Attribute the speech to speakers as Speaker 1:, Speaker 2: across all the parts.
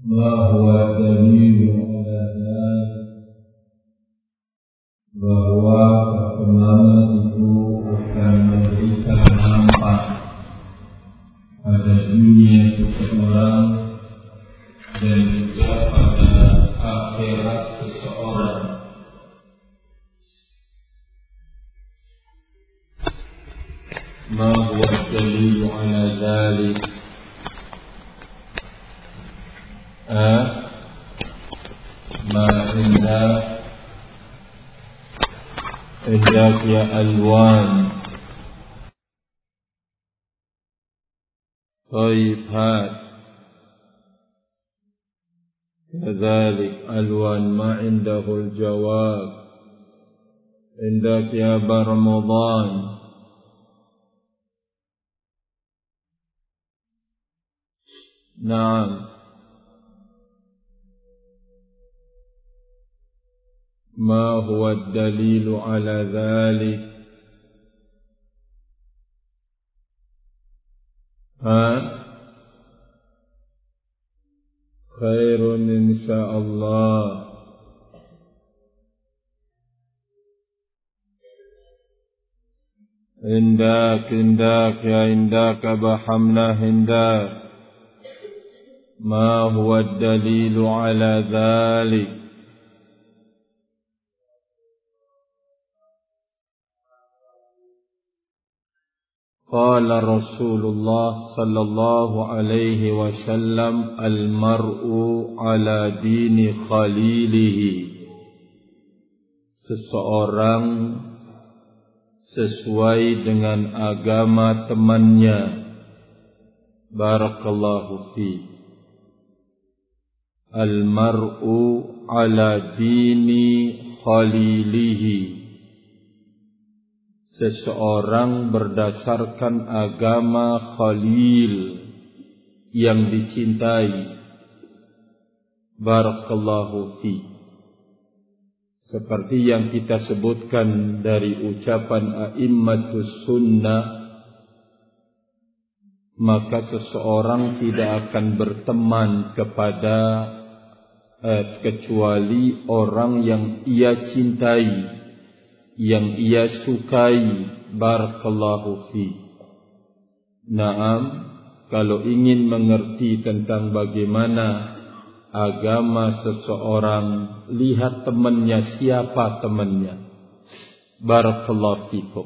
Speaker 1: bahwa dalil bahwa perkembangan itu akan memberikan dampak pada dunia seseorang dan juga pada akhirat seseorang. Ma huwa dalil ala dzalik? Ma indak ya alwan. طيب هات كذلك ألوان ما عنده الجواب. عندك يا برمضان. نعم ما هو الدليل على ذلك؟ خير إن شاء الله. عندك يا عندك أبا حملة عندك. ما هو الدليل على ذلك؟ قال رسول الله صلى الله عليه وسلم المرء على دين خليله. Seseorang sesuai dengan agama temannya. Barakallahu fi. Al-mar'u ala dini khalilihi. Seseorang berdasarkan agama khalil yang dicintai. Barakallahu fi. Seperti yang kita sebutkan dari ucapan a'immatus sunnah, maka seseorang tidak akan berteman kepada kecuali orang yang ia cintai, yang ia sukai. Barakallahu fi. Naam, kalau ingin mengerti tentang bagaimana agama seseorang, lihat temannya, siapa temannya. Barakallahu fikum.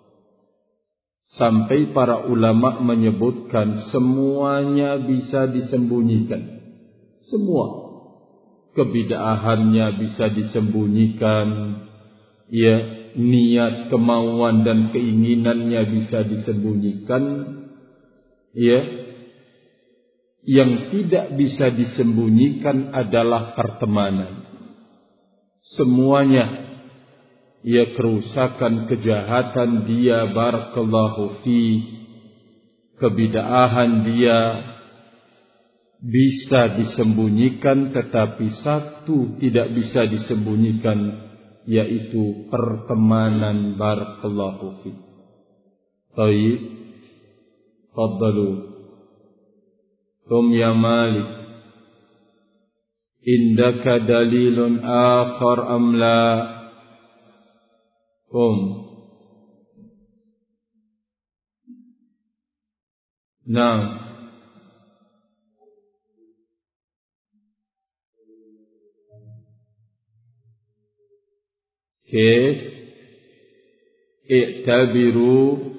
Speaker 1: Sampai para ulama menyebutkan semuanya bisa disembunyikan. Semua kebid'ahannya bisa disembunyikan. Ya, niat, kemauan dan keinginannya bisa disembunyikan. Ya, yang tidak bisa disembunyikan adalah pertemanan. Semuanya, ya, kerusakan, kejahatan dia, barakallahu fi, kebid'ahan dia bisa disembunyikan, tetapi satu tidak bisa disembunyikan, yaitu pertemanan. Barakallahu fi. Baik, faddalu. Tum ya Malik, indaka dalilun akhar am la? Naam. Kif i'tabiru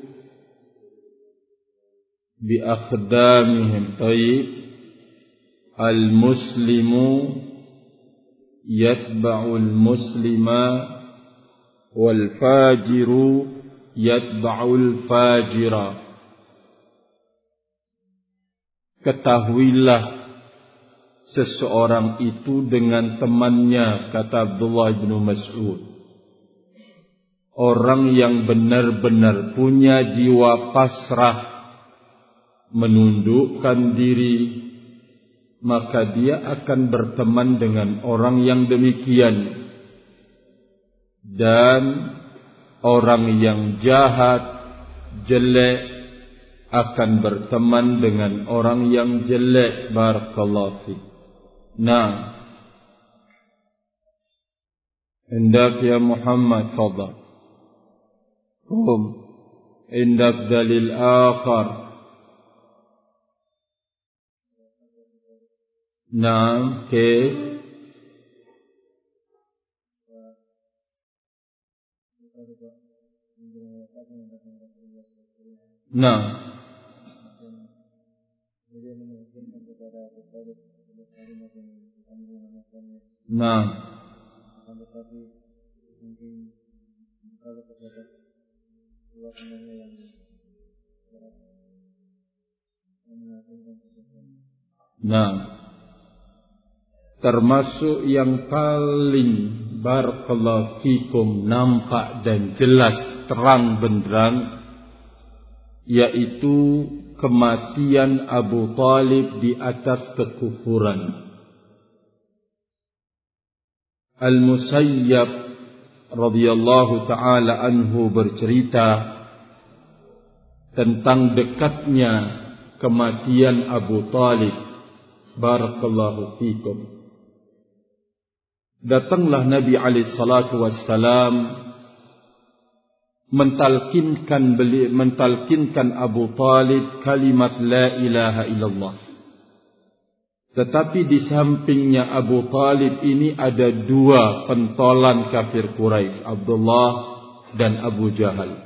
Speaker 1: bi aqdamihim. Tayyib. Al-muslimu yatba'u al-muslima wal fajiru yatba'u al-fajira. Ketahuilah seseorang itu dengan temannya, kata Abdullah bin Mas'ud. Orang yang benar-benar punya jiwa pasrah, menundukkan diri, maka dia akan berteman dengan orang yang demikian. Dan orang yang jahat, jelek, akan berteman dengan orang yang jelek. Barakallahu fiik. Nah, hendak ya Muhammad fadhal. Qum. Hendak dalil akhar. Naam, kif? Naam. Naam. Nah, termasuk yang paling barakallahu fikum nampak dan jelas terang benderang, yaitu kematian Abu Talib di atas kekufuran. Al-Musayyab radhiyallahu ta'ala anhu bercerita tentang dekatnya kematian Abu Talib. Barakallahu fikum. Datanglah Nabi alaihi salatu wassalam mentalkinkan Abu Talib kalimat la ilaha illallah. Tetapi di sampingnya Abu Talib ini ada dua pentolan kafir Quraisy, Abdullah dan Abu Jahal.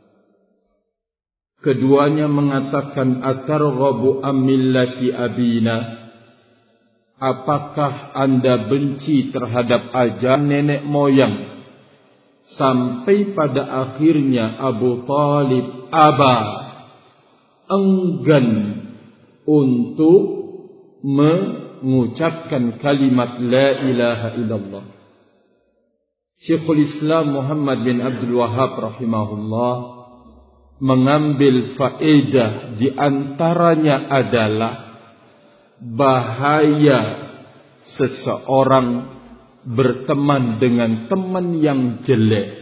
Speaker 1: Keduanya mengatakan, atarghabu am millati abina? Apakah anda benci terhadap ajaran nenek moyang? Sampai pada akhirnya Abu Talib enggan untuk mengucapkan kalimat la ilaha illallah. Syekhul Islam Muhammad bin Abdul Wahhab rahimahullah mengambil faedah, di antaranya adalah bahaya seseorang berteman dengan teman yang jelek.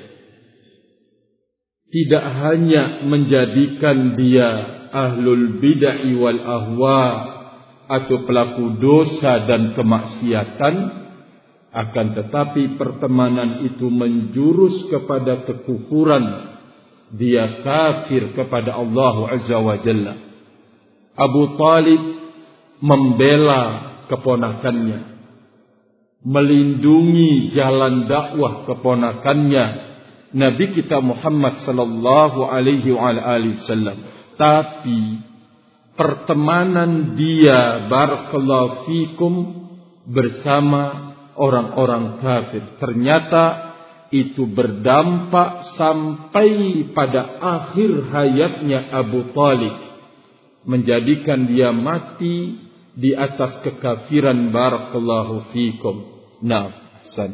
Speaker 1: Tidak hanya menjadikan dia ahlul bid'ah wal ahwa atau pelaku dosa dan kemaksiatan, akan tetapi pertemanan itu menjurus kepada kekufuran. Dia kafir kepada Allah Azza wa Jalla. Abu Talib membela keponakannya, melindungi jalan dakwah keponakannya Nabi kita Muhammad sallallahu alaihi wasallam. Tapi pertemanan dia barakallahu fikum bersama orang-orang kafir ternyata itu berdampak sampai pada akhir hayatnya Abu Talib, menjadikan dia mati di atas kekafiran. Barakallahu fikum. Nah, Hasan.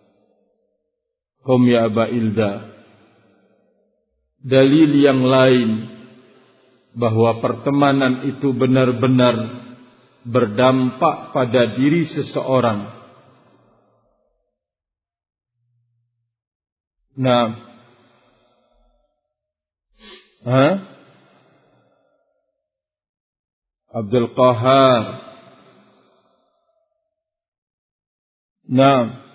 Speaker 1: Qum ya Aba Ilda. Dalil yang lain bahwa pertemanan itu benar-benar berdampak pada diri seseorang. Nah, Abdul Qahar. Nah,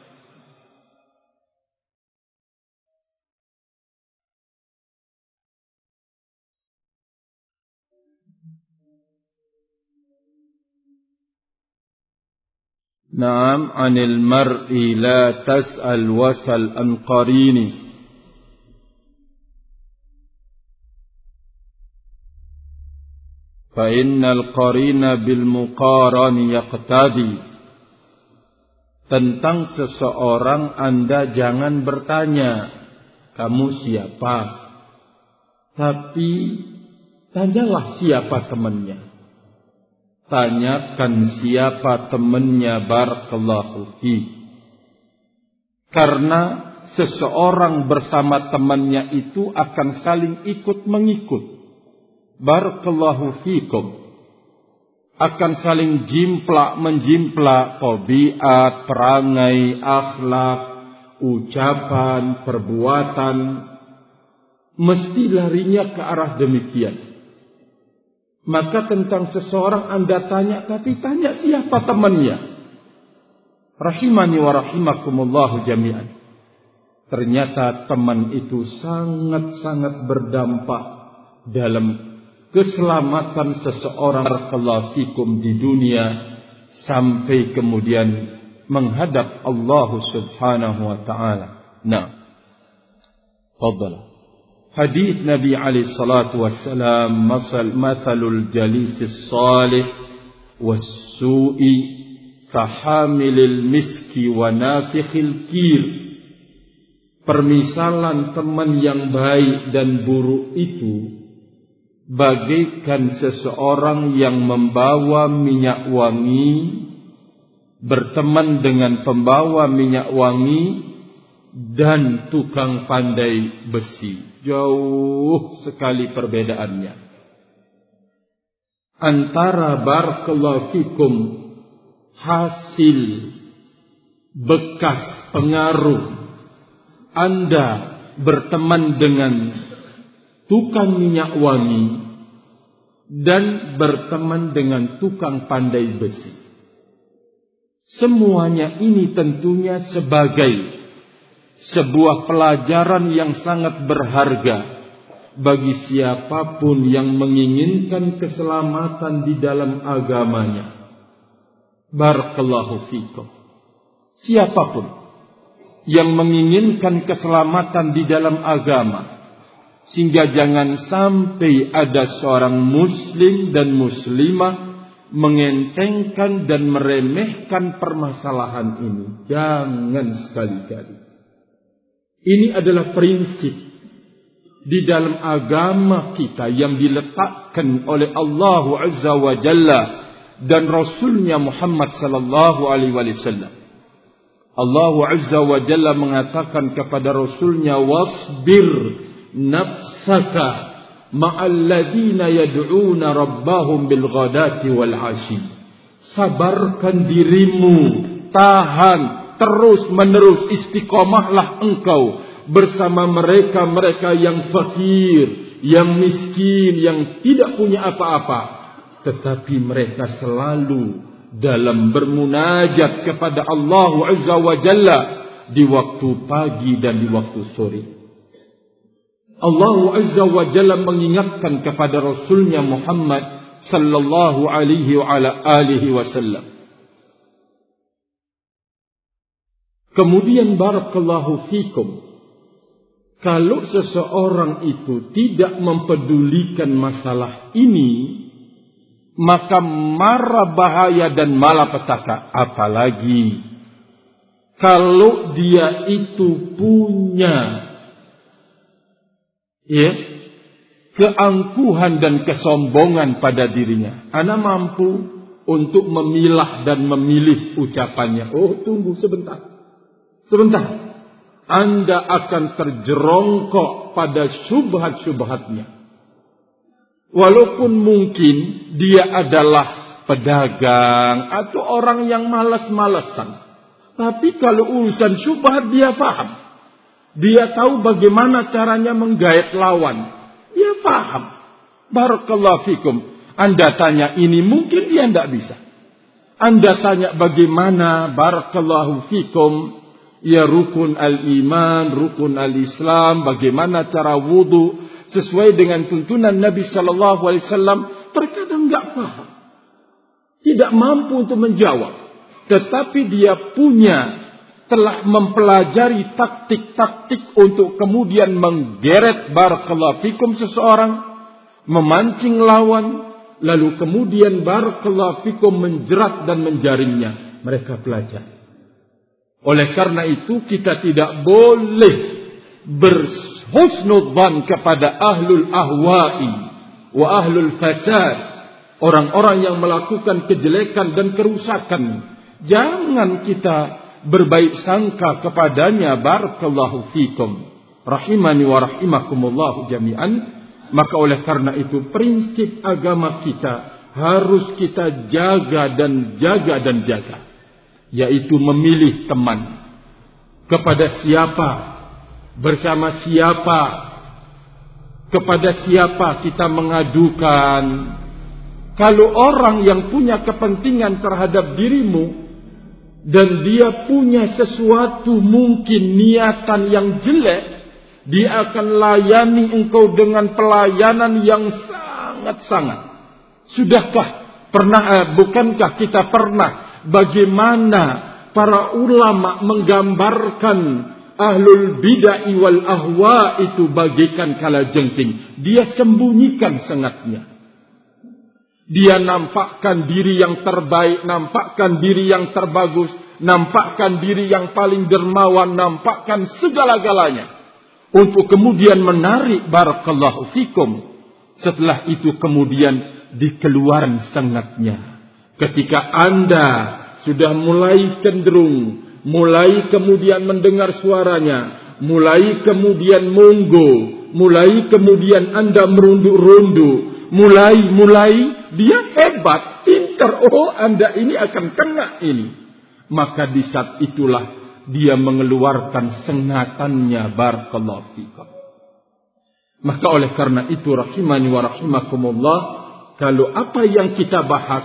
Speaker 1: Naam, anil mar'i la tas'al wasal an qarini. Fa innal qarina bil muqarani yaqtadi. Tentang seseorang Anda jangan bertanya, kamu siapa? Tapi tanyalah siapa temannya. Tanyakan siapa temannya. Barakallahu fi. Karena seseorang bersama temannya itu akan saling ikut mengikut. Barakallahu fikum. Akan saling menjimplak tabiat, perangai, akhlak, ucapan, perbuatan. Mesti larinya ke arah demikian. Maka tentang seseorang Anda tanya, tapi tanya siapa temannya. Rahimani wa rahimakumullahu jami'an. Ternyata teman itu sangat-sangat berdampak dalam keselamatan seseorang barakallahu fikum di dunia sampai kemudian menghadap Allah Subhanahu wa taala. Nah, fadhal. Hadis Nabi alaihi salatu wassalam, mathalul jalisis salih was-su'i kahamilil miski wa nafikhil kir. Permisalan teman yang baik dan buruk itu bagaikan seseorang yang membawa minyak wangi berteman dengan pembawa minyak wangi dan tukang pandai besi. Jauh sekali perbedaannya antara barakallahu fikum hasil bekas pengaruh Anda berteman dengan tukang minyak wangi dan berteman dengan tukang pandai besi. Semuanya ini tentunya sebagai sebuah pelajaran yang sangat berharga bagi siapapun yang menginginkan keselamatan di dalam agamanya. Barakallahu fikum. Siapapun yang menginginkan keselamatan di dalam agama, sehingga jangan sampai ada seorang muslim dan muslimah mengentengkan dan meremehkan permasalahan ini. Jangan sekali-kali. Ini adalah prinsip di dalam agama kita yang diletakkan oleh Allah Azza wa Jalla dan Rasulnya Muhammad sallallahu alaihi wasallam. Allah Azza wa Jalla mengatakan kepada Rasulnya, wasbir nafsaka ma'alladina yad'una rabbahum bilghadati wal ashi. Sabarkan dirimu, tahan, terus menerus istiqomahlah engkau bersama mereka-mereka yang fakir, yang miskin, yang tidak punya apa-apa, tetapi mereka selalu dalam bermunajat kepada Allah Azza wa Jalla di waktu pagi dan di waktu sore. Allah Azza wa Jalla mengingatkan kepada Rasulnya Muhammad sallallahu alaihi wa ala alihi wasallam. Kemudian barakallahu fikum, kalau seseorang itu tidak mempedulikan masalah ini, maka mara bahaya dan malapetaka. Apalagi kalau dia itu punya keangkuhan dan kesombongan pada dirinya. Ana mampu untuk memilah dan memilih ucapannya. Oh, tunggu sebentar. Anda akan terjerongkok pada syubhat-syubhatnya. Walaupun mungkin dia adalah pedagang atau orang yang malas-malasan, tapi kalau urusan syubhat dia paham. Dia tahu bagaimana caranya menggait lawan. Dia paham. Barakallahu fikum. Anda tanya ini, mungkin dia tidak bisa. Anda tanya bagaimana, barakallahu fikum, ya rukun al-iman, rukun al-islam, bagaimana cara wudu sesuai dengan tuntunan Nabi sallallahu alaihi wasallam, terkadang enggak paham. Tidak mampu untuk menjawab. Tetapi dia telah mempelajari taktik-taktik untuk kemudian menggeret barakallahu fikum seseorang, memancing lawan, lalu kemudian barakallahu fikum menjerat dan menjaringnya. Mereka pelajari. Oleh karena itu kita tidak boleh berhusnudzan kepada ahlul ahwa'i wa ahlul fasad, orang-orang yang melakukan kejelekan dan kerusakan. Jangan kita berbaik sangka kepadanya. Barakallahu fikum, rahimani wa rahimakumullah jami'an. Maka oleh karena itu prinsip agama kita harus kita jaga, yaitu memilih teman. Kepada siapa, bersama siapa, kepada siapa kita mengadukan. Kalau orang yang punya kepentingan terhadap dirimu, dan dia punya sesuatu mungkin niatan yang jelek, dia akan layani engkau dengan pelayanan yang sangat-sangat. Bukankah kita pernah bagaimana para ulama menggambarkan ahlul bid'ah wal ahwa itu bagaikan kalajengking. Dia sembunyikan sengatnya. Dia nampakkan diri yang terbaik, nampakkan diri yang terbagus, nampakkan diri yang paling dermawan, nampakkan segala-galanya. Untuk kemudian menarik barakallahu fikum. Setelah itu kemudian dikeluaran sengatnya. Ketika Anda sudah mulai cenderung, mulai kemudian mendengar suaranya, mulai kemudian monggo, mulai kemudian Anda merunduk-runduk, mulai dia hebat, pintar, oh Anda ini akan kena ini. Maka di saat itulah dia mengeluarkan sengatannya, barakallahu fikum. Maka oleh karena itu rahimani wa rahimakumullah, kalau apa yang kita bahas,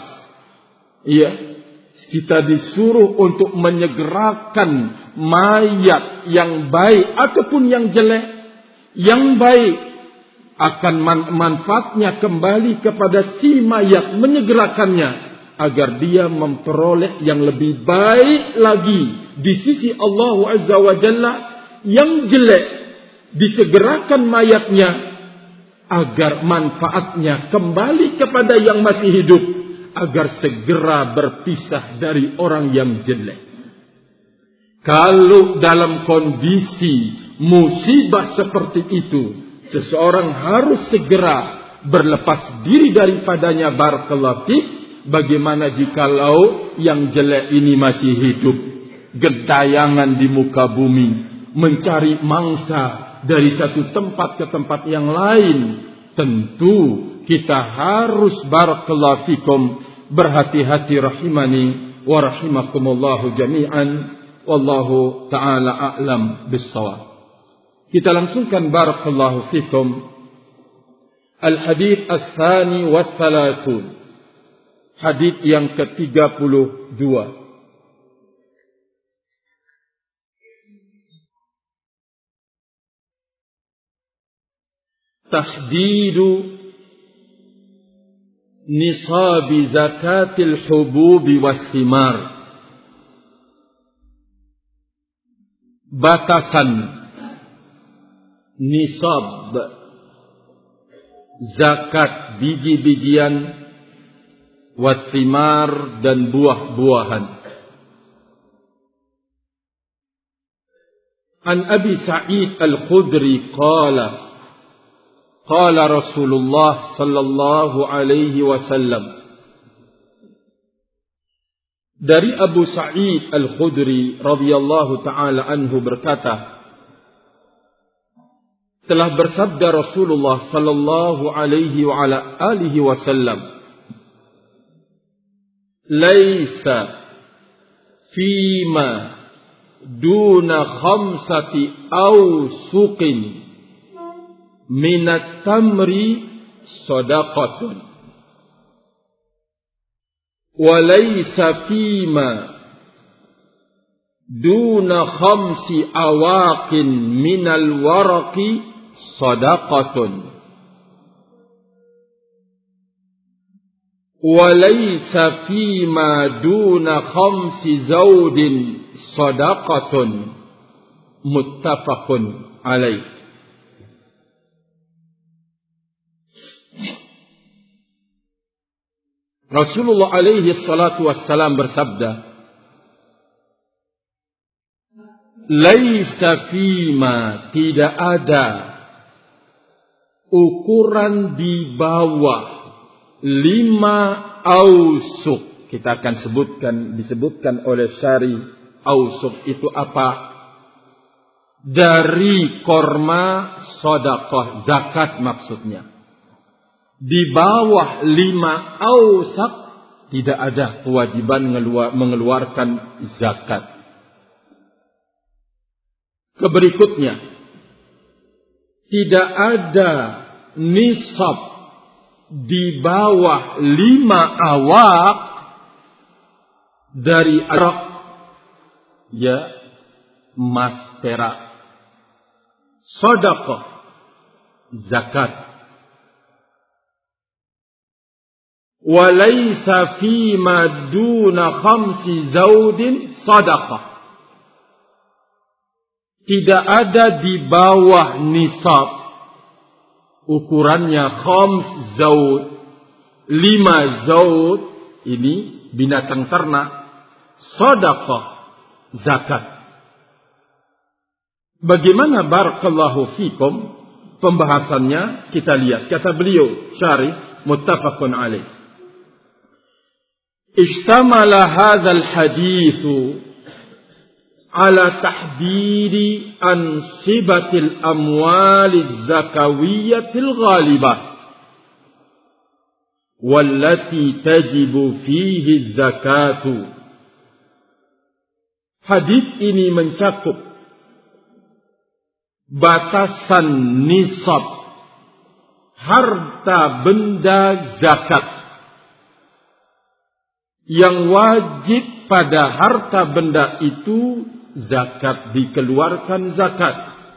Speaker 1: kita disuruh untuk menyegerakan mayat yang baik ataupun yang jelek. Yang baik akan manfaatnya kembali kepada si mayat, menyegerakannya agar dia memperoleh yang lebih baik lagi di sisi Allah Azza wa Jalla. Yang jelek disegerakan mayatnya agar manfaatnya kembali kepada yang masih hidup, agar segera berpisah dari orang yang jelek. Kalau dalam kondisi musibah seperti itu, seseorang harus segera berlepas diri daripadanya, barakallahu fiik. Bagaimana jikalau yang jelek ini masih hidup, gentayangan di muka bumi, mencari mangsa dari satu tempat ke tempat yang lain? Tentu kita harus barakallahu fikum berhati-hati rahimani wa rahimakumullahu jami'an. Wallahu ta'ala a'lam bis-shawab. Kita langsungkan barakallahu fikum al-hadits ats-tsani wa ats-tsalasun. Hadits yang ke-32. Tahdidu nisabi zakatil hububi was-thimar. Batasan nisab zakat biji-bijian, wat-thimar dan buah-buahan. An Abi Sa'id Al-Khudri qala Rasulullah sallallahu alaihi wasallam. Dari Abu Sa'id Al-Khudri radhiyallahu taala anhu berkata, telah bersabda Rasulullah sallallahu alaihi wa ala alihi wasallam, laisa fima duna khamsati awsuqin minat tamri sadaqatun, wa laisa fima duna khamsi awaqin minal waraqi sadaqatun, wa laisa fima duna khamsi zawdin sadaqatun. Muttafaqun alaih. Rasulullah alaihi salatu wassalam bersabda, laisa fima, tidak ada ukuran di bawah 5 ausuk. Kita akan disebutkan oleh syari ausuk itu apa? Dari korma sedekah, zakat maksudnya. Di bawah 5 ausak tidak ada kewajiban mengeluarkan zakat. Keberikutnya, tidak ada nisab di bawah 5 awaq dari arak ya emas perak. Sedekah, zakat. Walaysa fima duna khamsi zaudin sedekah. Tidak ada di bawah nisab, ukurannya khams zaud, 5 zaud, ini binatang ternak, sedekah, zakat. Bagaimana barakallahu fikum pembahasannya? Kita lihat, kata beliau syarih muttafaqun alaih. Ishtamala hadzal haditsu ala tahdidi ansibatil amwaliz zakawiyatil ghalibah wallati tajibu fihi zakatu. Hadis ini mencakup batasan nisab harta benda zakat yang wajib pada harta benda itu zakat, dikeluarkan zakat.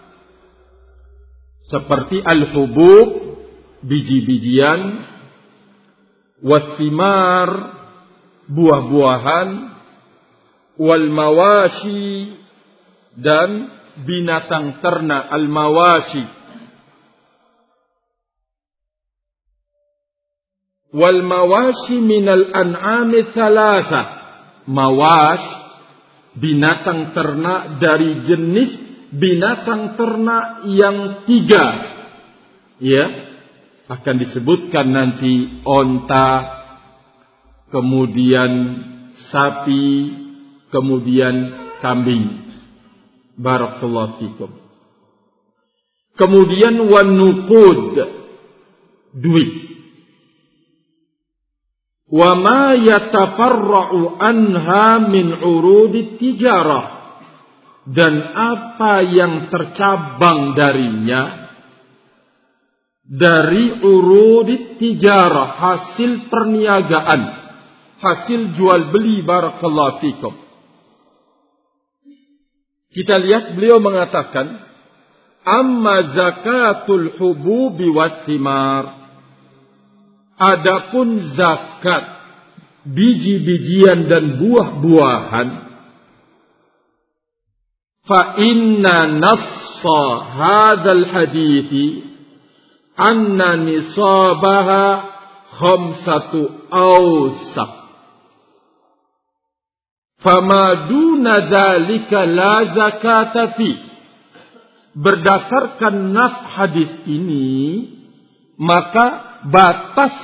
Speaker 1: Seperti al-hubub, biji-bijian, wathimar, buah-buahan, wal mawashi, dan binatang ternak, al-mawashi. Wal mawashi minal an'ami thalatha. Mawash, binatang ternak dari jenis binatang ternak yang 3. Ya, akan disebutkan nanti onta, kemudian sapi, kemudian kambing. Barakallahu fikum. Kemudian wanuqud, duit. Wa ma yatafarra'u anha min urudit tijarah, dan apa yang tercabang darinya dari urudit tijarah, hasil perniagaan, hasil jual beli. Barakallahu fikum. Kita lihat beliau mengatakan, amma zakatul hububi wathimar, adapun zakat biji-bijian dan buah-buahan, fa inna nassa hadzal hadithi anna nisabaha khamsatu awsaq, fama duna dzalika la zakata fi. Berdasarkan nas hadis ini, maka batas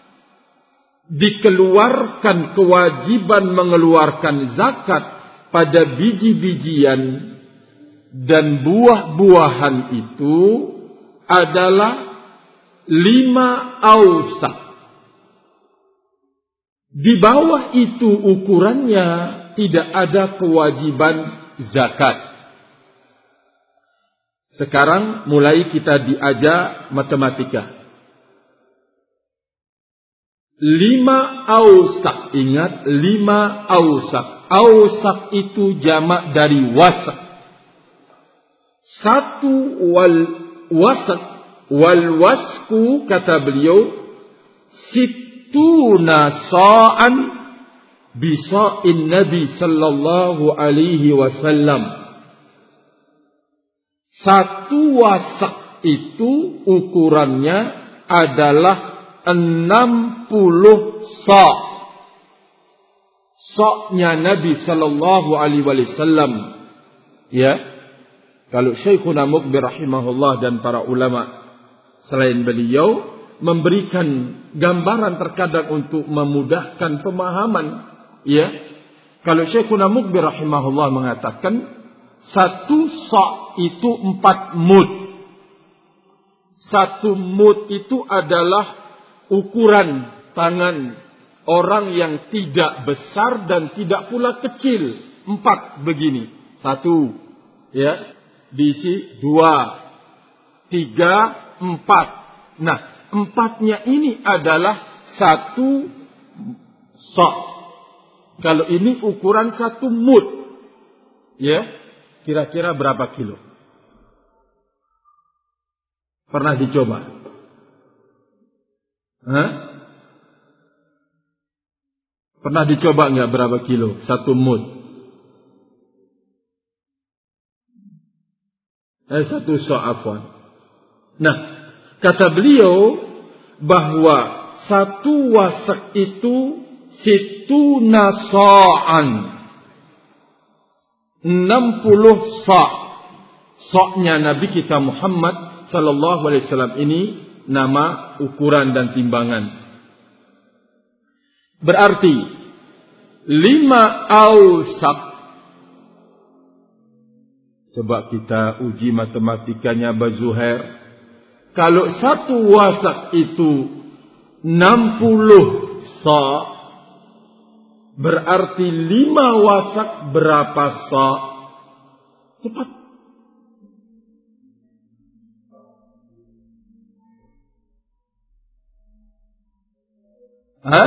Speaker 1: dikeluarkan kewajiban mengeluarkan zakat pada biji-bijian dan buah-buahan itu adalah 5 awsaq. Di bawah itu ukurannya tidak ada kewajiban zakat. Sekarang mulai kita diajak matematika. 5 awsaq, ingat 5 awsaq. Awsaq itu jamak dari wasaq. 1 wal wasaq, wal wasku kata beliau, situna sa'an bisa'in Nabi sallallahu alaihi wasallam. 1 wasaq itu ukurannya adalah 60 sa'. Sa'-nya Nabi sallallahu alaihi wasallam. Ya. Kalau Syekhuna Muqbil rahimahullah dan para ulama selain beliau memberikan gambaran terkadang untuk memudahkan pemahaman, ya. Kalau Syekhuna Muqbil rahimahullah mengatakan 1 sa' itu 4 mud. 1 mud itu adalah ukuran tangan orang yang tidak besar dan tidak pula kecil. 4 begini. 1, ya, diisi 2, 3, 4. Nah, 4-nya ini adalah 1 sa'. Kalau ini ukuran 1 mud. Ya, kira-kira berapa kilo? Pernah dicoba? Hah? Pernah dicoba nggak berapa kilo? 1 mud. 1 sa' afwan. Nah, kata beliau bahwa 1 wasak itu situna sa'an. 60 sa'. Sa'-nya Nabi kita Muhammad sallallahu alaihi wasallam ini nama ukuran dan timbangan. Berarti 5 ausak. Coba kita uji matematikanya Aba Zuhair. Kalau 1 wasak itu 60 sa', berarti 5 wasak berapa sa'? Cepat. Hah?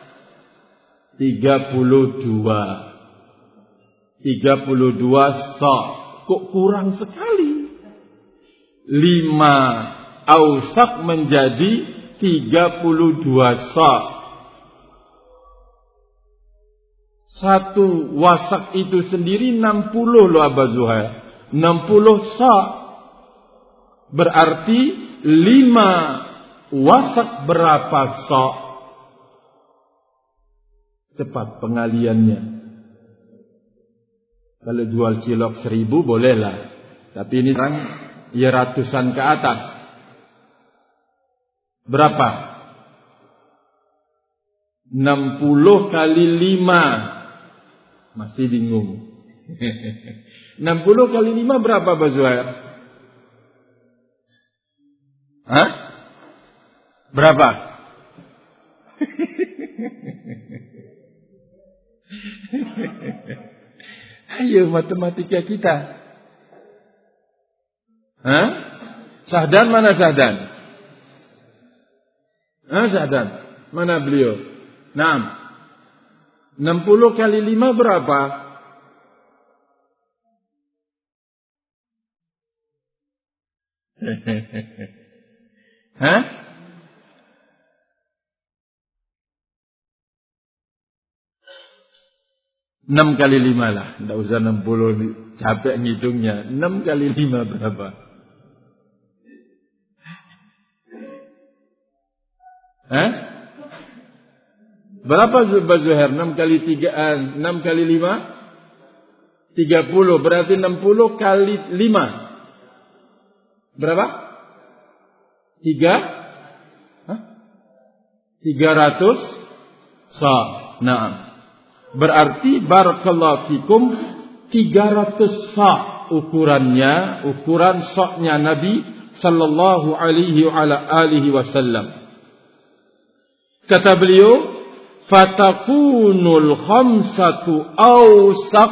Speaker 1: 32 sa'. Kok kurang sekali? 5 ausak menjadi 32 sa'. 1 wasak itu sendiri 60 loh Aba Zuhair. 60 sa'. Berarti 5 wasak berapa sa'? Cepat pengaliannya. Kalau jual cilok 1000 bolehlah. Tapi ini sekarang ya ratusan ke atas. Berapa? 60 kali 5. Masih bingung. 60 kali 5 berapa Aba Zuhair? Hah? Berapa? Ayo matematika kita. Hah? Sahdan mana Sahdan? Sahdan. Mana beliau? 60 kali 5 berapa? Hah? 6 kali 5 lah. Tidak usah 60. Capek ngitungnya. 6 kali 5 berapa? Hah? Berapa Aba Zuhair? 6 kali 3, 6 kali 5? 30. Berarti 60 kali 5. Berapa? 300 sa'. Nah, berarti barakallahu fikum 300 sa' ukurannya, ukuran sa'-nya Nabi sallallahu alaihi wasallam. Kata beliau, fatakunul khamsatu awsaq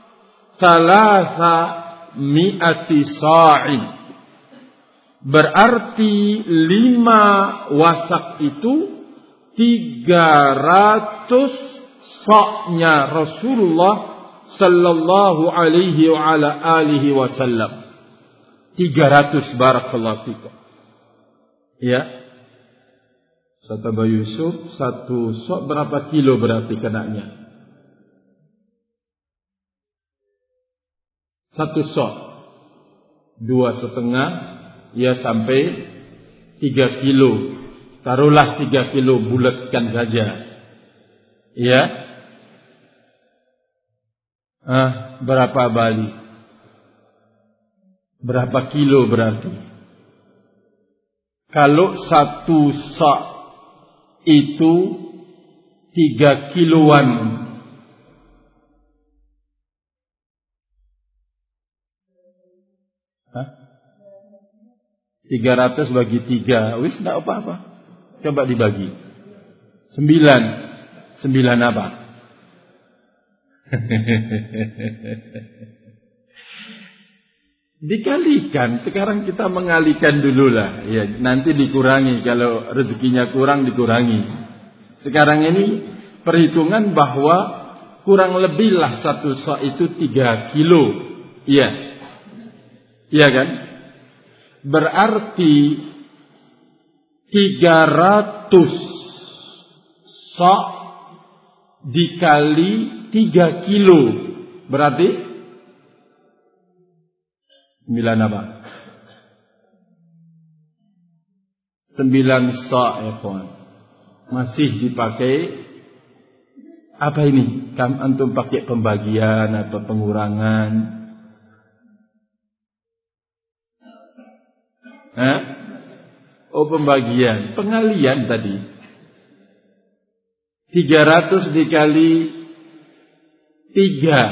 Speaker 1: 300 sa'in. Berarti 5 wasak itu 300 sa'-nya Rasulullah sallallahu alaihi wasallam. 300 barakallahu fikum. Ya. Kata Aba Yusuf, 1 sa' berapa kilo berarti kenanya? 1 sa' 2,5 ya sampai 3 kilo. Taruhlah 3 kilo, bulatkan saja. Ya. Berapa bali? Berapa kilo berarti? Kalau 1 sa' itu 3 kiloan. 300 bagi 3. Wis tidak apa-apa. Coba dibagi. 9. 9 apa? Dikalikan. Sekarang kita mengalikan dulu lah. Ya, nanti dikurangi. Kalau rezekinya kurang dikurangi. Sekarang ini perhitungan bahwa kurang lebihlah satu sa' itu 3 kilo. Iya. Iya kan? Berarti 300 sa' dikali 3 kilo. Berarti 9 apa? 9 sa' ya kawan. Masih dipakai apa ini? Antum pakai pembagian atau pengurangan? Hah? Oh, pembagian, pengalian tadi. 300 dikali 3.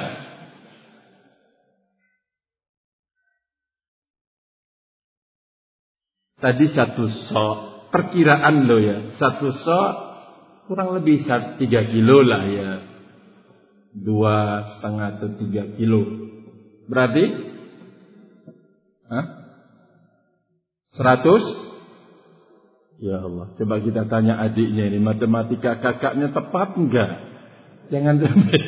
Speaker 1: Tadi 1 sa'. Perkiraan lo ya. 1 sa' kurang lebih 3 kilo lah ya. 2,5 atau 3 kilo. Berarti 100? Ya Allah, coba kita tanya adiknya ini, matematika kakaknya tepat enggak? Jangan sampai.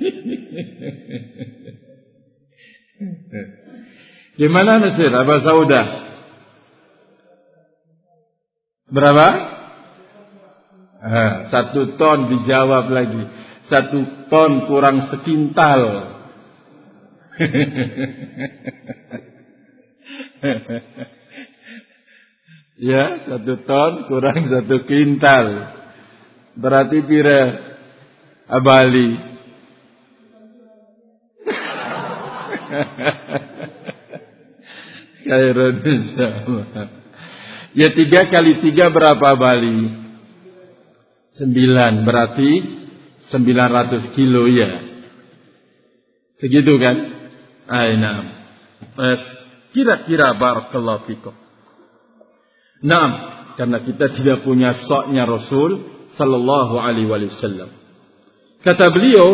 Speaker 1: Gimana Nasir? Apa Saudah? Berapa? 1 ton dijawab lagi. 1 ton kurang sekintal. Ya, 1 ton kurang 1 kintal. Berarti pira abali. Khairan insyaallah. Ya 3 kali 3 berapa abali? 9, berarti 900 kilo ya. Segitu kan? Ainam. Kira-kira barakallahu fikum. Naam, karena kita tidak punya sa'nya Rasul sallallahu alaihi wasallam. Kata beliau,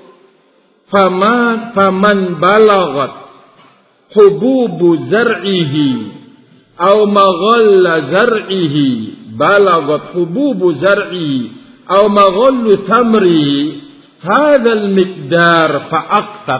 Speaker 1: faman balaghat hububu zar'ihi aw maghalla zar'ihi, balaghat hububu zar'ihi aw maghallu thamrihi hadzal miqdar fa akthar.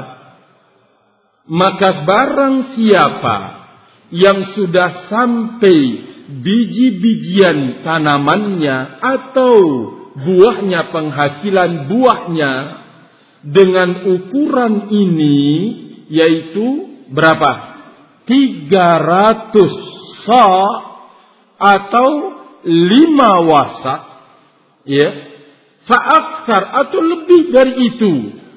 Speaker 1: Maka barang siapa yang sudah sampai biji-bijian tanamannya atau buahnya, penghasilan buahnya dengan ukuran ini, yaitu berapa? 300 sa' atau 5 wasak, ya, fa'aksar atau lebih dari itu,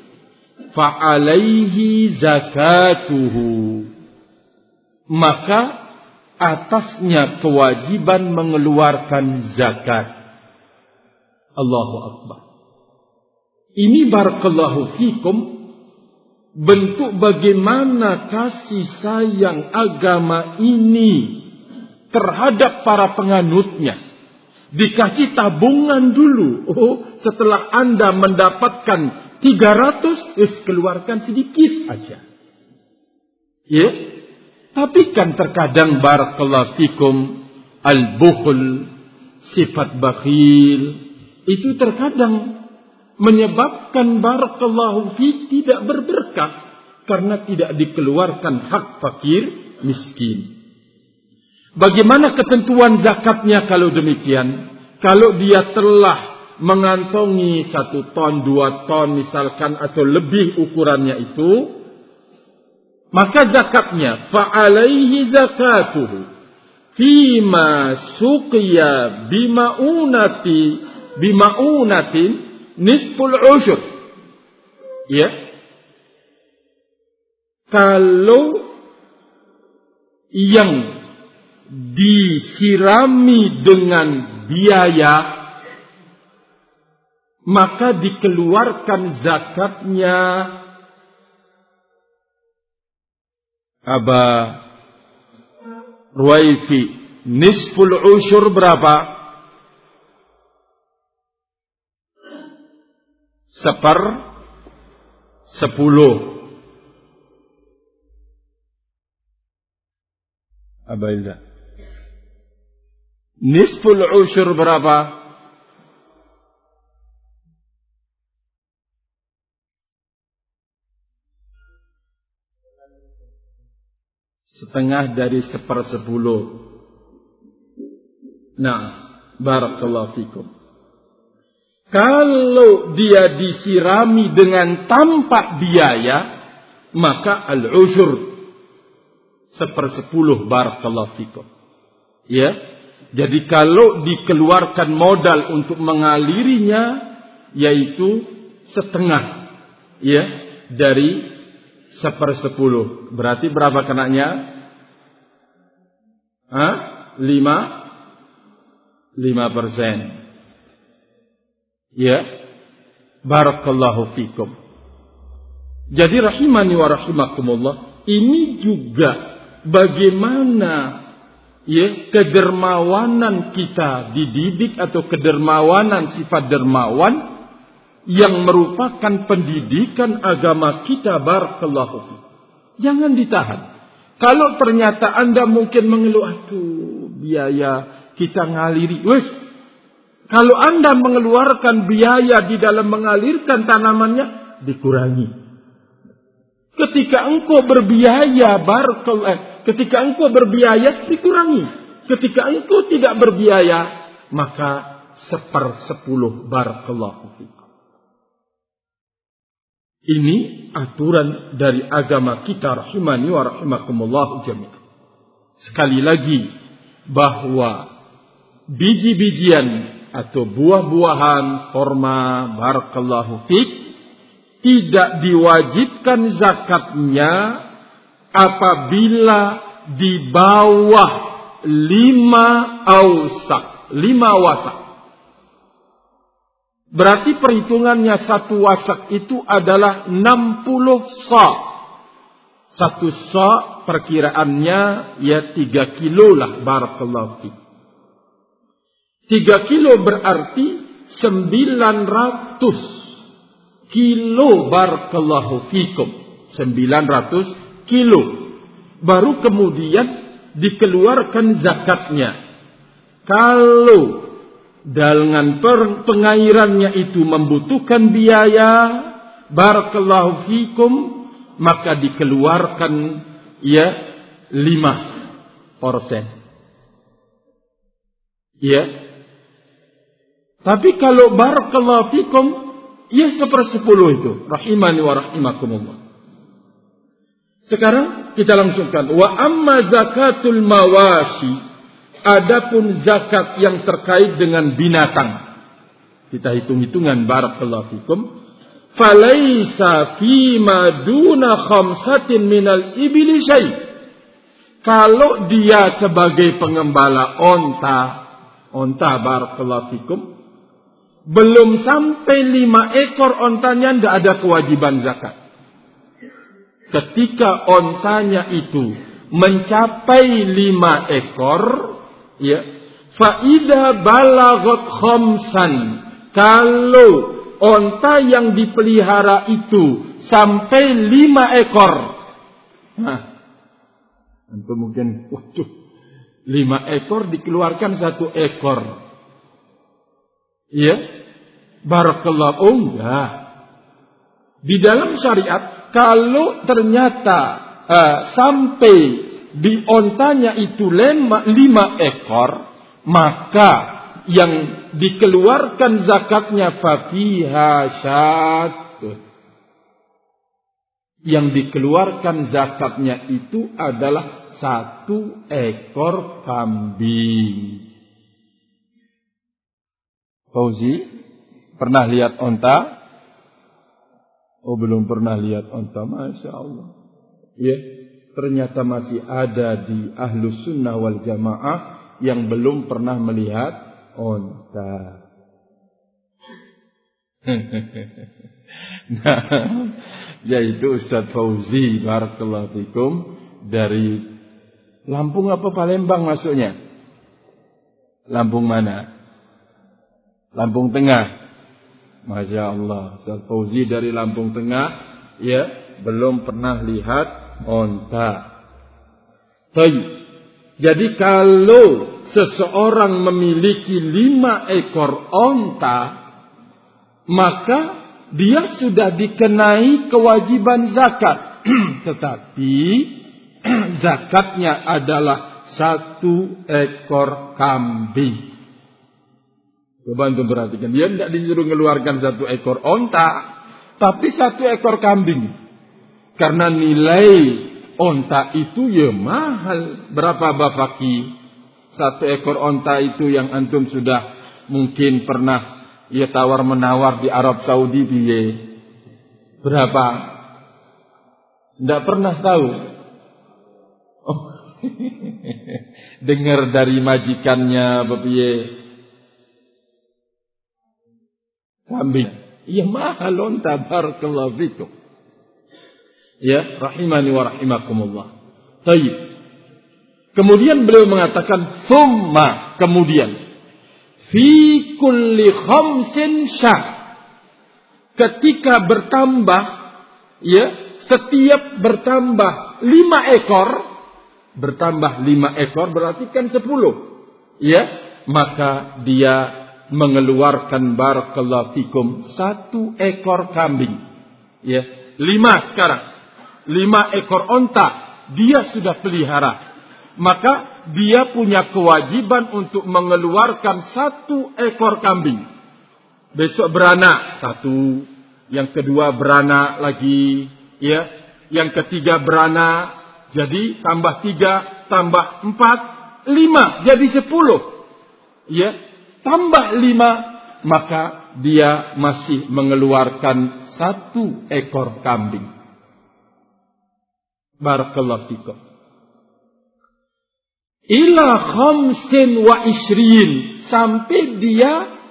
Speaker 1: fa'alaihi zakatuhu, maka atasnya kewajiban mengeluarkan zakat. Allahu Akbar. Ini barakallahu fikum bentuk bagaimana kasih sayang agama ini terhadap para penganutnya. Dikasih tabungan dulu. Oh, setelah Anda mendapatkan 300, keluarkan sedikit aja. Ya. Tapi kan terkadang barakallahu fikum al-bukhl, sifat bakhil, itu terkadang menyebabkan barakallahu fi tidak berberkah karena tidak dikeluarkan hak fakir miskin. Bagaimana ketentuan zakatnya kalau demikian? Kalau dia telah mengantongi 1 ton, 2 ton misalkan atau lebih ukurannya itu, maka zakatnya fa'alaihi zakatuhu fima suqiya bima'unatin nisful usyur. Ya. Kalau yang disirami dengan biaya, maka dikeluarkan zakatnya Aba Ruwaisi, nisful usyur berapa? 1/10. Aba Ilda, nisful usyur berapa? setengah dari 1/10. Nah, barakallahu fikum. Kalau dia disirami dengan tanpa biaya, maka al-usyur 1/10, barakallahu fikum. Ya. Jadi kalau dikeluarkan modal untuk mengalirinya, yaitu setengah, ya, dari 1/10. Berarti berapa kenanya? 5%. Ya. Barakallahu fikum. Jadi rahimani wa rahimakumullah, ini juga bagaimana, ya, kedermawanan kita dididik atau kedermawanan sifat dermawan yang merupakan pendidikan agama kita, barakallahu fikum. Jangan ditahan. Kalau ternyata Anda mungkin mengeluh, aduh, biaya kita ngaliri. Wes, kalau Anda mengeluarkan biaya di dalam mengalirkan tanamannya, dikurangi. Ketika engkau berbiaya, ketika engkau berbiaya, dikurangi. Ketika engkau tidak berbiaya, maka 1/10, barakallahu fikum. Ini aturan dari agama kita, rahimani wa rahimakumullah jami'an. Sekali lagi, bahwa biji-bijian atau buah-buahan, korma, barakallahu fik, tidak diwajibkan zakatnya apabila di bawah 5 wasak. Berarti perhitungannya satu wasak itu adalah 60 sa'. Satu sa' perkiraannya ya 3 kilo lah, barakallahu fiik. 3 kilo berarti 900 kilo, barakallahu fiikum. 900 kilo. Baru kemudian dikeluarkan zakatnya. Kalau dengan pengairannya itu membutuhkan biaya, barakallahu fikum, maka dikeluarkan ya 5%. Ya. Tapi kalau barakallahu fikum, ya 1/10 itu. Rahimani wa rahimakumullah. Sekarang kita langsungkan. Wa amma zakatul mawashi. Adapun zakat yang terkait dengan binatang, kita hitung-hitungan, barakallahu fikum. Falaisa fima duna khamsatin minal ibili syai'. Kalau dia sebagai pengembala onta, barakallahu fikum, belum sampai 5 ekor ontanya, tidak ada kewajiban zakat. Ketika ontanya itu mencapai 5 ekor, ya, faida balagot khamsan, kalau onta yang dipelihara itu sampai 5 ekor, nah, itu mungkin, waduh, 5 ekor dikeluarkan 1 ekor, ya, barakallahu, oh enggak. Di dalam syariat, kalau ternyata sampai di ontanya itu 5 ekor, maka yang dikeluarkan zakatnya fafiha syatun. Yang dikeluarkan zakatnya itu adalah 1 ekor kambing. Fauzi, pernah lihat onta? Oh, belum pernah lihat onta, Masya Allah. Ya. Ternyata masih ada di Ahlus Sunnah wal Jamaah yang belum pernah melihat onta. Nah, yaitu Ustaz Fauzi, barakallahu fikum, dari Lampung apa Palembang masuknya? Lampung mana? Lampung Tengah. Masya Allah, Ustaz Fauzi dari Lampung Tengah, ya, belum pernah lihat onta. Jadi kalau seseorang memiliki 5 ekor onta, maka dia sudah dikenai kewajiban zakat. Tetapi zakatnya adalah 1 ekor kambing. Coba untuk perhatikan, dia tidak disuruh mengeluarkan 1 ekor onta, tapi 1 ekor kambing. Karena nilai onta itu ya mahal. Berapa Bapak Ki? 1 ekor onta itu yang antum sudah mungkin pernah ya tawar menawar di Arab Saudi piye? Berapa? Tidak pernah tahu. Oh. Dengar dari majikannya piye? Kambing. Ya mahal onta, barakallahu fikum. Ya, rahimani wa rahimakumullah. Baik. Kemudian beliau mengatakan summa, kemudian fi kulli khamsin syah. Ketika bertambah, ya, setiap bertambah 5 ekor, bertambah 5 ekor berarti kan 10. Ya, maka dia mengeluarkan barakallahu fikum 1 ekor kambing. Ya, 5 sekarang. 5 ekor onta dia sudah pelihara. Maka dia punya kewajiban untuk mengeluarkan 1 ekor kambing. Besok beranak 1, yang kedua beranak lagi, ya, yang ketiga beranak, jadi tambah 3, tambah 4, 5, jadi 10. Ya, tambah 5, maka dia masih mengeluarkan 1 ekor kambing. Barakallahu fikum. Ila khamsin wa ishrin, sampai dia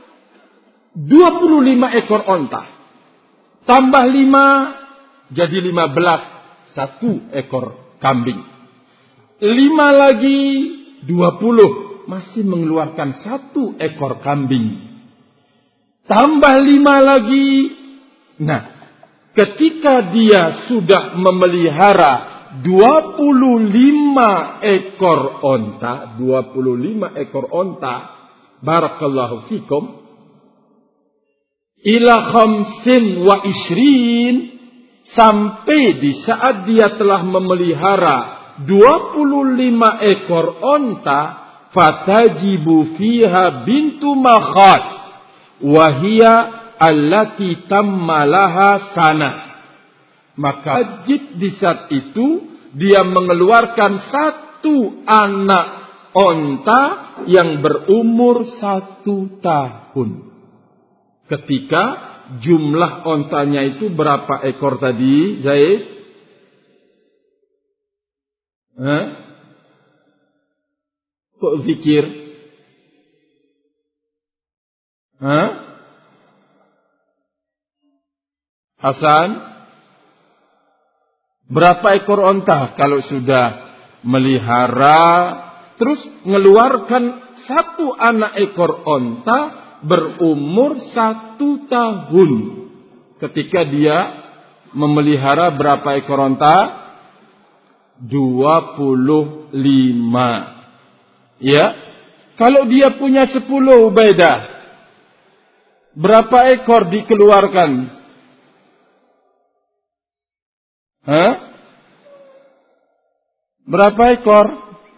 Speaker 1: 25 ekor onta. Tambah 5 jadi 15, 1 ekor kambing. 5 lagi 20, masih mengeluarkan 1 ekor kambing. Tambah 5 lagi. Nah, ketika dia sudah memelihara 25 ekor onta, 25 ekor onta, barakallahu fikum, ila khamsin wa ishrin, sampai di saat dia telah memelihara 25 ekor onta, fatajibu fiha bintu makhad, wahia allati tammalaha sana. Maka wajib di saat itu dia mengeluarkan 1 anak onta yang berumur 1 tahun. Ketika jumlah ontanya itu berapa ekor tadi, Zaid? Kok zikir? Hasan? Berapa ekor onta kalau sudah melihara terus mengeluarkan 1 anak ekor onta berumur 1 tahun. Ketika dia memelihara berapa ekor onta? 25. Ya. Kalau dia punya 10 Ubaidah, berapa ekor dikeluarkan? Berapa ekor?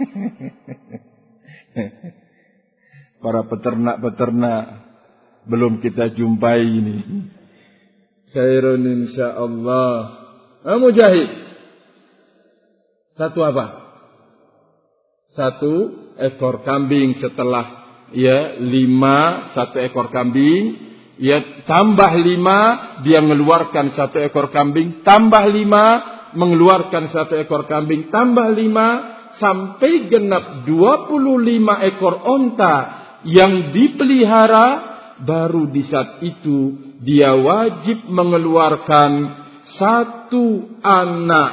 Speaker 1: Para peternak-peternak belum kita jumpai ini. Khairun insyaallah. Mujahid. 1 apa? 1 ekor kambing setelah 5, 1 ekor kambing. Ya, tambah 5, dia mengeluarkan 1 ekor kambing. Tambah 5, mengeluarkan 1 ekor kambing. Tambah 5, sampai genap 25 ekor onta yang dipelihara. Baru di saat itu dia wajib mengeluarkan 1 anak.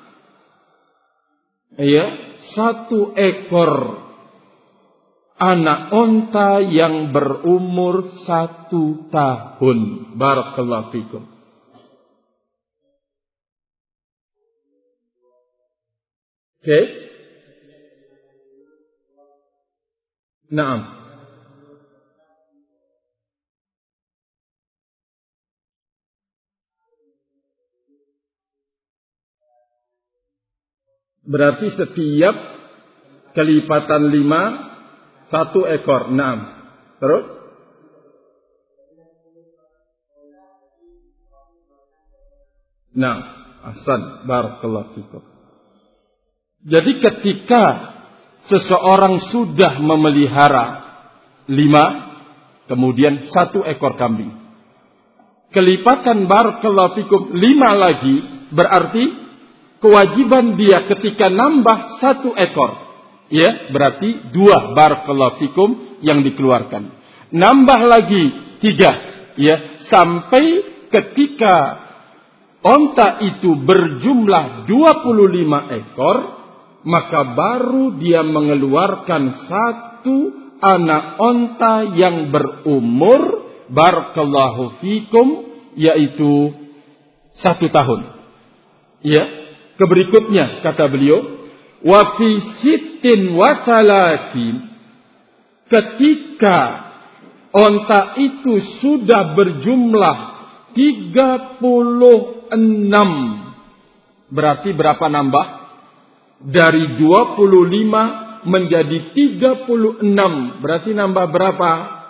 Speaker 1: Ya, 1 ekor anak onta yang berumur 1 tahun. Barakallahu fikum. Oke. Naam. Berarti setiap kelipatan 5, 1 ekor. 6. Terus? Nah, ahsan, barakallahu fikum. Jadi ketika seseorang sudah memelihara 5, kemudian 1 ekor kambing, kelipatan barakallahu fikum 5 lagi, berarti kewajiban dia ketika nambah 1 ekor, ya, berarti 2 barakallahu fikum yang dikeluarkan. Nambah lagi 3, ya, sampai ketika onta itu berjumlah 25 ekor, maka baru dia mengeluarkan 1 anak onta yang berumur barakallahu fikum, yaitu 1 tahun. Ya, keberikutnya kata beliau, wa fi sittin wa talatin, ketika onta itu sudah berjumlah 36, berarti berapa nambah? Dari 25 menjadi 36, berarti nambah berapa?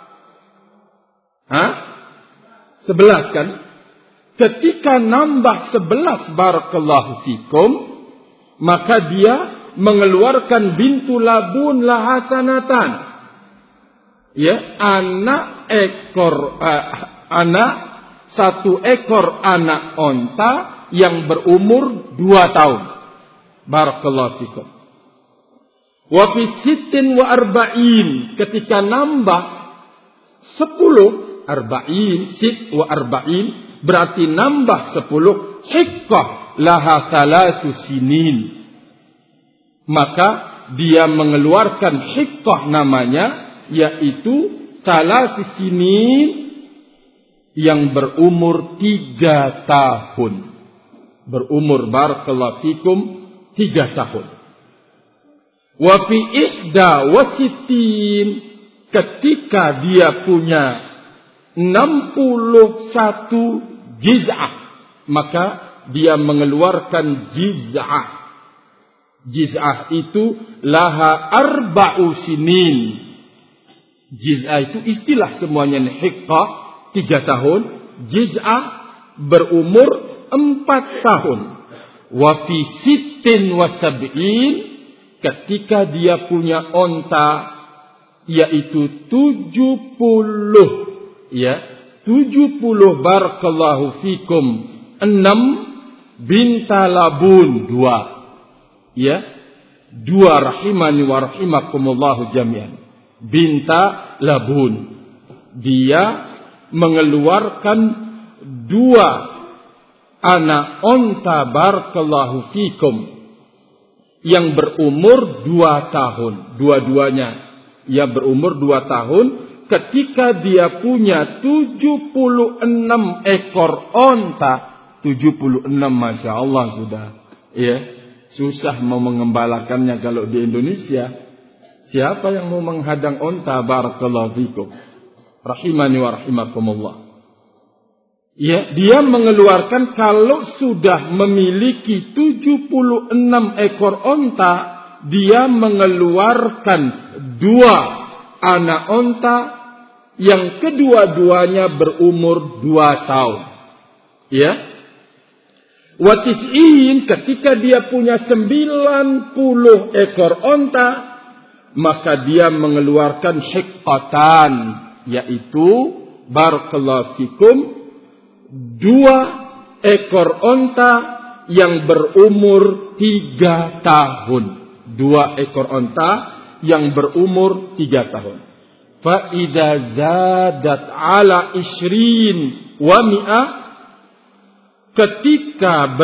Speaker 1: 11 kan? Ketika nambah 11 barakallahu fikum, maka dia mengeluarkan bintu labun lahasanatan. Ya, satu ekor anak onta yang berumur 2 tahun. Barakallahu fikum. Wa fi sittin wa arba'in, ketika nambah 10, arba'in, sit wa arba'in, berarti nambah 10, hiqqah laha thalasu sinin. Maka dia mengeluarkan hiqqah namanya, yaitu thalasu sinin, yang berumur 3 tahun. Berumur barakallahu fikum 3 tahun. Wa fi ihda wa sittin, ketika dia punya 61 jiz'ah, maka dia mengeluarkan jiz'ah. Jiz'ah itu laha arba'u sinin. Jiz'ah itu istilah semuanya, hiqqah 3 tahun, jiz'ah berumur 4 tahun. Wa fi sittin wa sab'in, ketika dia punya onta yaitu 70, ya, 70 barakallahu fikum, 6 binta labun, 2, ya, 2 rahimani wa rahimakumullahu jami'an, binta labun. Dia mengeluarkan 2 anak onta barakallahu fikum yang berumur 2 tahun. Dua-duanya ya berumur 2 tahun ketika dia punya 76 ekor onta. 76, Masya Allah sudah. Ya, susah mau mengembalakannya kalau di Indonesia. Siapa yang mau menghadang onta barakallahu fikum? Rahimani wa rahimakumullah. Ya, dia mengeluarkan, kalau sudah memiliki 76 ekor onta, dia mengeluarkan 2 anak onta yang kedua-duanya berumur 2 tahun. Ya. Wa tis'in, ketika dia punya 90 ekor onta, maka dia mengeluarkan hiqqatan, yaitu barakallahu fikum 2 ekor onta yang berumur 3 tahun. 2 ekor onta yang berumur 3 tahun. Fa idza zadat ala isrin wa mi'ah, ketika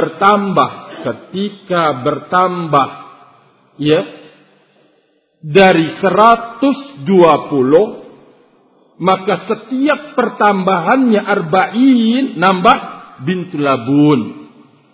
Speaker 1: bertambah ya dari 120, maka setiap pertambahannya arba'in, nambah bintu labun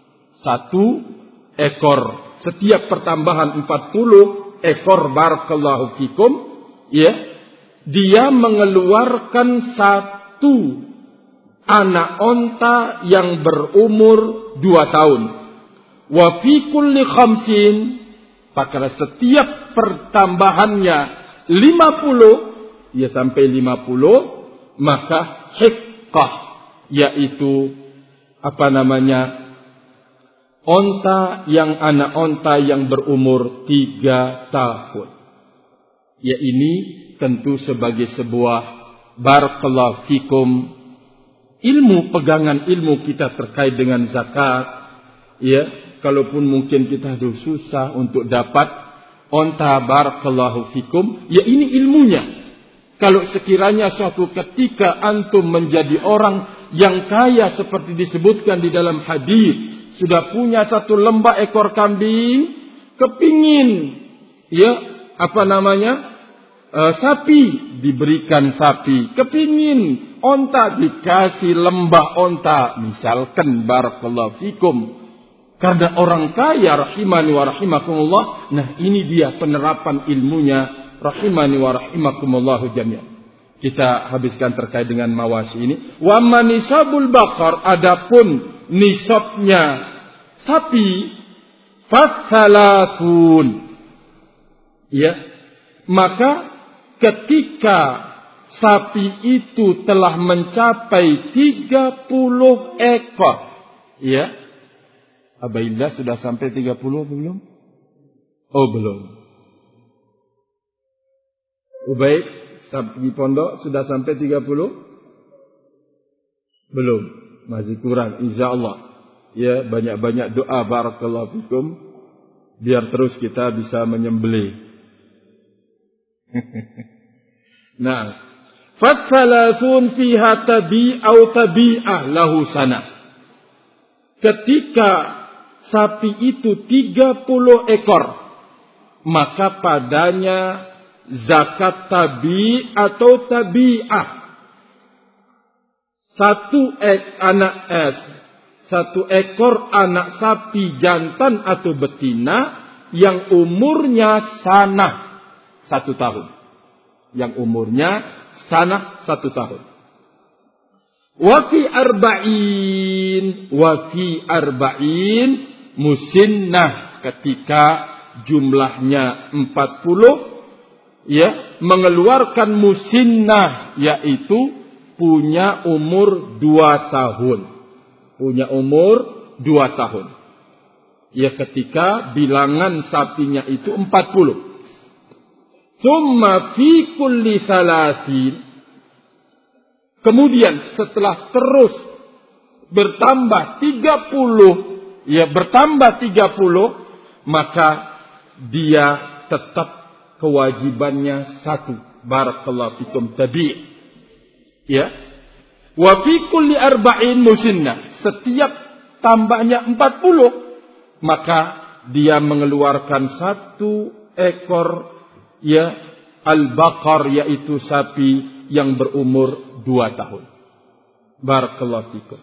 Speaker 1: 1 ekor. Setiap pertambahan 40 ekor barakallahu fikum, ya, dia mengeluarkan 1 anak onta yang berumur 2 tahun. Wa fi kulli khamsin, Maka setiap pertambahannya 50, ya sampai 50, maka hiqqah, yaitu anak onta yang berumur 3 tahun. Ya ini tentu sebagai sebuah barakallahu fikum pegangan ilmu kita terkait dengan zakat. Ya, kalaupun mungkin kita susah untuk dapat onta barakallahu fikum, ya ini ilmunya. Kalau sekiranya suatu ketika antum menjadi orang yang kaya seperti disebutkan di dalam hadis, sudah punya 1 lembah ekor kambing, kepingin sapi, diberikan sapi, kepingin onta, dikasih lembah onta, misalkan barakallahu fikum. Karena orang kaya rahimani wa rahimakumullah. Nah, ini dia penerapan ilmunya rahimani wa rahimakumullahu jami'an. Kita habiskan terkait dengan mawasi ini. Wa manisabul baqar, adapun nisabnya sapi, fathalathun. Ya, maka ketika sapi itu telah mencapai 30 ekor, ya, Abaillah sudah sampai 30 belum? Oh belum. Ubaid di pondok sudah sampai 30? Belum, masih kurang, insyaallah. Ya, banyak-banyak doa barakallahu fikum biar terus kita bisa menyembelih. Nah, fathalathun fiha tabi'ah lahu sana. Ketika sapi itu 30 ekor, maka padanya zakat atau tabi'ah. Satu ekor anak sapi jantan atau betina yang umurnya sanah 1 tahun. Yang umurnya sanah 1 tahun. Wa fi arba'in musinnah, ketika jumlahnya 40, ya, mengeluarkan musinnah, yaitu punya umur 2 tahun. Punya umur 2 tahun. Ya, ketika bilangan sapinya itu 40. Summa fi kulli salasin. Kemudian setelah terus bertambah 30, maka dia tetap kewajibannya 1. Barakallahu fikum tabi'. Ya. Wa fi kulli arba'in musinnah. Setiap tambahnya 40, maka dia mengeluarkan 1 ekor, ya, al-baqar, yaitu sapi yang berumur 2 tahun. Barakallahu fikum.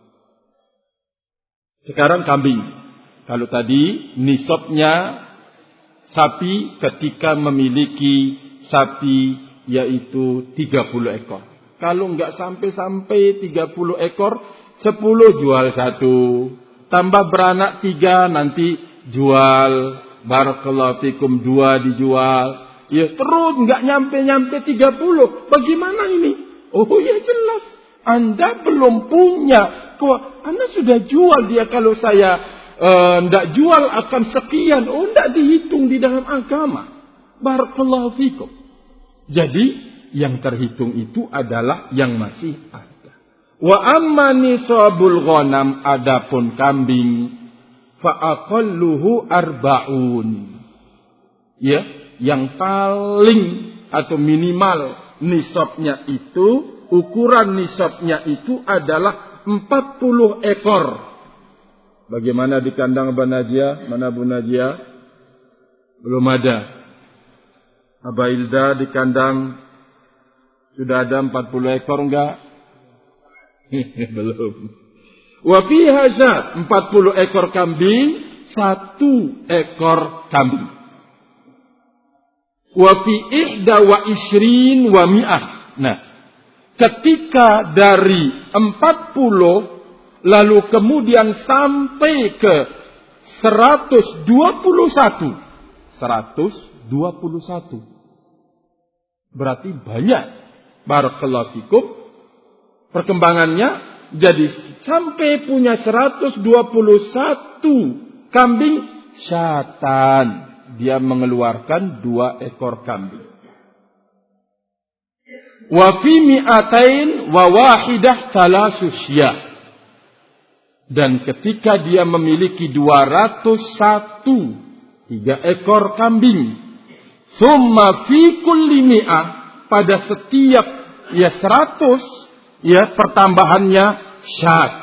Speaker 1: Sekarang kambing. Kalau tadi nisabnya sapi ketika memiliki sapi yaitu 30 ekor. Kalau enggak sampai 30 ekor, 10 jual 1. Tambah beranak 3 nanti jual. Barakallahu fikum 2 dijual. Ya, terus enggak nyampe 30. Bagaimana ini? Oh ya jelas. Anda belum punya. Anda sudah jual dia. Kalau saya enggak jual akan sekian. Oh, enggak dihitung di dalam agama. Barakallahu fikum. Jadi yang terhitung itu adalah yang masih ada. Wa amma nisabul ghanam, adapun kambing, fa aqalluhu arba'un. Ya, yang paling atau minimal nisabnya itu, ukuran nisabnya itu adalah 40 ekor. Bagaimana di kandang Abah Najia? Mana Bu Najia? Belum ada. Abah Ilda di kandang sudah ada 40 ekor enggak? Belum. Wa fiha zat, 40 ekor kambing, 1 ekor kambing. Wa fi ihda wa ishrin wa mi'ah. Nah, ketika dari 40 lalu kemudian sampai ke 121, 121. Berarti banyak. Barakallahu fikum. Perkembangannya jadi sampai punya 121 kambing syatan. Dia mengeluarkan 2 ekor kambing. Wa fi mi'atain wa wahidah thalasu syah. Dan ketika dia memiliki 201 3 ekor kambing. Summa fi kulli mi'ah, pada setiap 100 pertambahannya syat.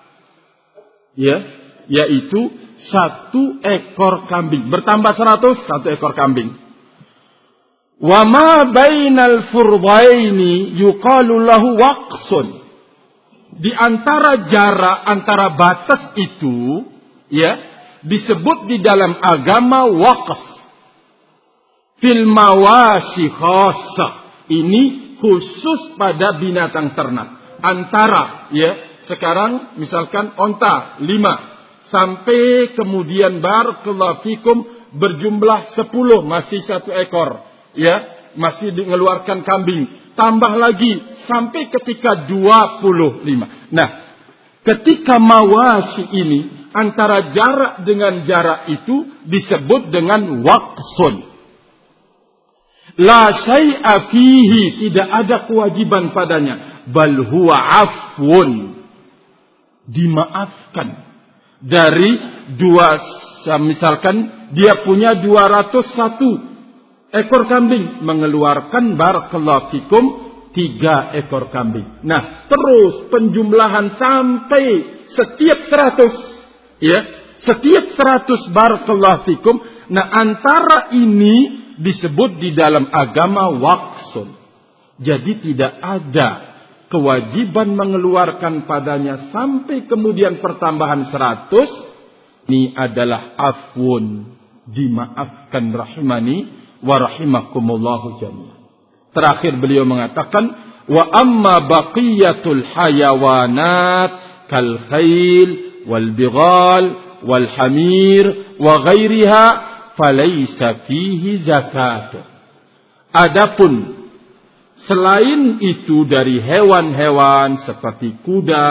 Speaker 1: Yaitu 1 ekor kambing. Bertambah 100, 1 ekor kambing. Wa ma bainal furdaini yuqalu lahu waqsun. Di antara jarak, antara batas itu, disebut di dalam agama waqs. Fil mawashi khassah. Ini khusus pada binatang ternak. Antara, sekarang misalkan onta 5. Sampai kemudian barakallahu fikum berjumlah 10. Masih 1 ekor. Masih mengeluarkan kambing. Tambah lagi sampai ketika 25. Nah, ketika mawashi ini, antara jarak dengan jarak itu disebut dengan waqsun. La syai'a fihi, tidak ada kewajiban padanya. Bal huwa afwun, dimaafkan. Dari 2, misalkan dia punya 201 ekor kambing, mengeluarkan barakallahu fikum 3 ekor kambing. Nah, terus penjumlahan sampai setiap 100, setiap 100 barakallahu fikum. Nah, antara ini disebut di dalam agama waqsun. Jadi tidak ada kewajiban mengeluarkan padanya sampai kemudian pertambahan 100. Ini adalah afwun, dimaafkan, rahimani wa rahimakumullahu jami'an. Terakhir beliau mengatakan, wa amma baqiyatul hayawanat kal khail wal bighal wal hamir wa ghairiha falaysa fihi zakat. Adapun selain itu dari hewan-hewan seperti kuda,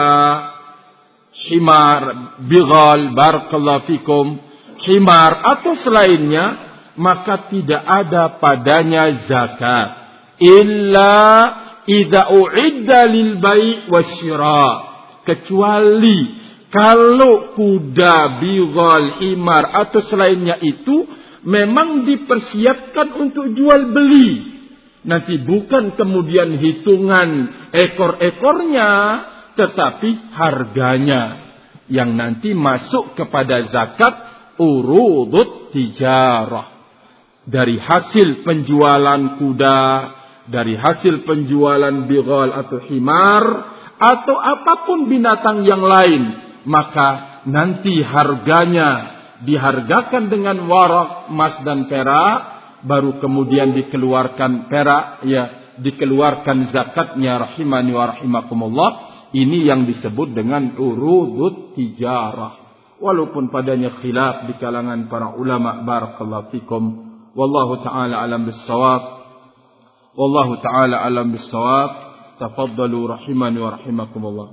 Speaker 1: himar, bighal, barakallahu fikum, himar atau selainnya, maka tidak ada padanya zakat. Illa idza u'idda lil bai' wasyira. Kecuali kalau kuda, bighal, himar atau selainnya itu memang dipersiapkan untuk jual beli. Nanti bukan kemudian hitungan ekor-ekornya, tetapi harganya yang nanti masuk kepada zakat urudut tijarah. Dari hasil penjualan kuda, dari hasil penjualan bighal atau himar, atau apapun binatang yang lain, maka nanti harganya dihargakan dengan warak, emas dan perak, baru kemudian dikeluarkan perak, dikeluarkan zakatnya, rahimani wa rahimakumullah. Ini yang disebut dengan urudut tijarah. Walaupun padanya khilaf di kalangan para ulama, barakallahu fikum. Wallahu ta'ala alam bis-shawab. Wallahu ta'ala alam bis-shawab. Tafaddalu rahimani wa rahimakumullah.